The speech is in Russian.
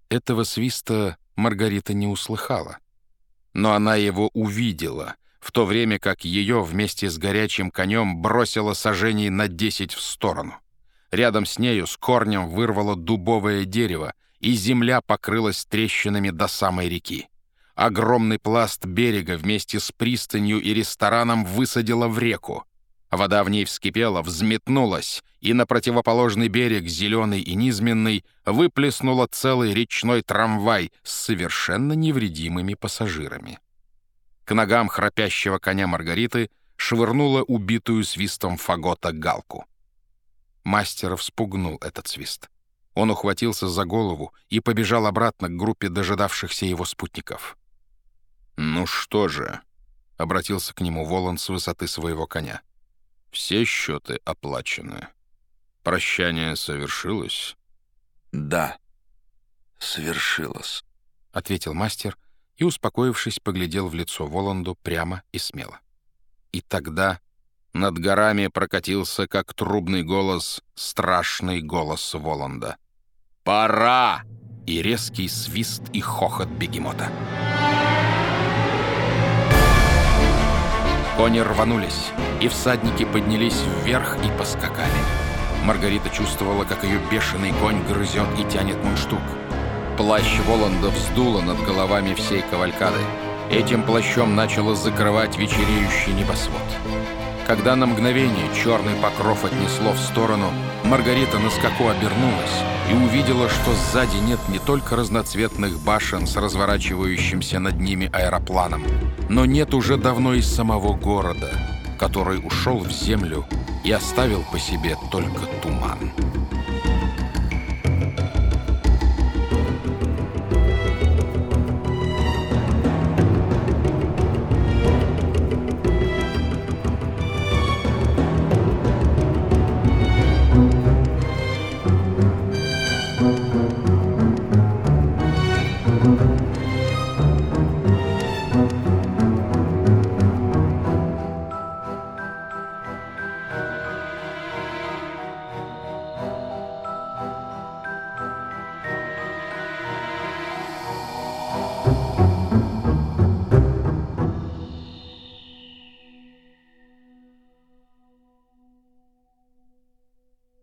Этого свиста Маргарита не услыхала. Но она его увидела, в то время как ее вместе с горячим конем бросило сажений на 10 в сторону. Рядом с нею с корнем вырвало дубовое дерево, и земля покрылась трещинами до самой реки. Огромный пласт берега вместе с пристанью и рестораном высадило в реку. Вода в ней вскипела, взметнулась, и на противоположный берег, зеленый и низменный, выплеснула целый речной трамвай с совершенно невредимыми пассажирами. К ногам храпящего коня Маргариты швырнула убитую свистом фагота Галку. Мастера вспугнул этот свист. Он ухватился за голову и побежал обратно к группе дожидавшихся его спутников. «Ну что же?» — обратился к нему Воланд с высоты своего коня. «Все счеты оплачены. Прощание совершилось?» «Да, совершилось», — ответил мастер и, успокоившись, поглядел в лицо Воланду прямо и смело. И тогда над горами прокатился, как трубный голос, страшный голос Воланда. «Пора!» И резкий свист и хохот бегемота. Кони рванулись, и всадники поднялись вверх и поскакали. Маргарита чувствовала, как ее бешеный конь грызет и тянет мундштук. Плащ Воланда вздуло над головами всей кавалькады. Этим плащом начало закрывать вечереющий небосвод. Когда на мгновение черный покров отнесло в сторону, Маргарита на скаку обернулась и увидела, что сзади нет не только разноцветных башен с разворачивающимся над ними аэропланом, но нет уже давно и самого города, который ушел в землю и оставил по себе только туман.